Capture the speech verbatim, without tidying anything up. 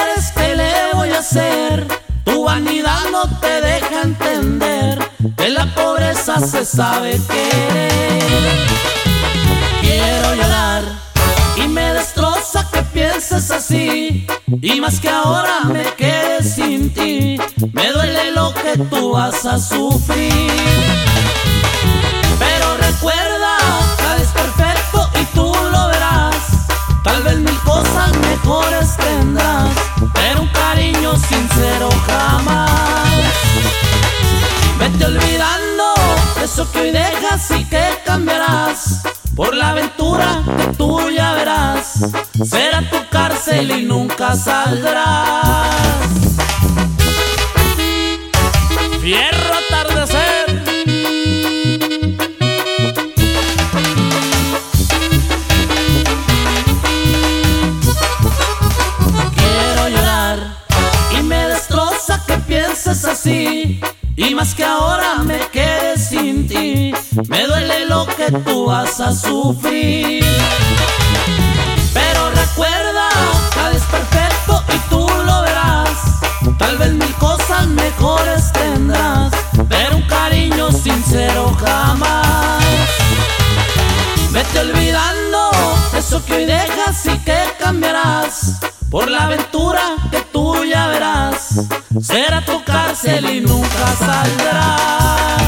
quieres, ¿qué le voy a hacer? Tu vanidad no te deja entender que la pobreza se sabe querer. Quiero llorar y me destroza que pienses así, y más que ahora me quede sin ti. Me duele lo que tú vas a sufrir, pero recuerda, nada es perfecto y tú lo verás. Tal vez mil cosas mejores tendrás, pero un cariño sincero jamás. Vete olvidando eso que hoy dejas y que cambiarás por la aventura que tú ya verás. Será tu cárcel y nunca saldrás. Fierro atardecer. Quiero llorar y me destroza que pienses así, y más que ahora me quede sin ti. Me duele lo que tú vas a sufrir, pero recuerda, nada es perfecto y tú lo verás. Tal vez mil cosas mejores tendrás, pero un cariño sincero jamás. Vete olvidando eso que hoy dejas y que cambiarás por la aventura que tú ya verás. Será tu cárcel y nunca saldrás.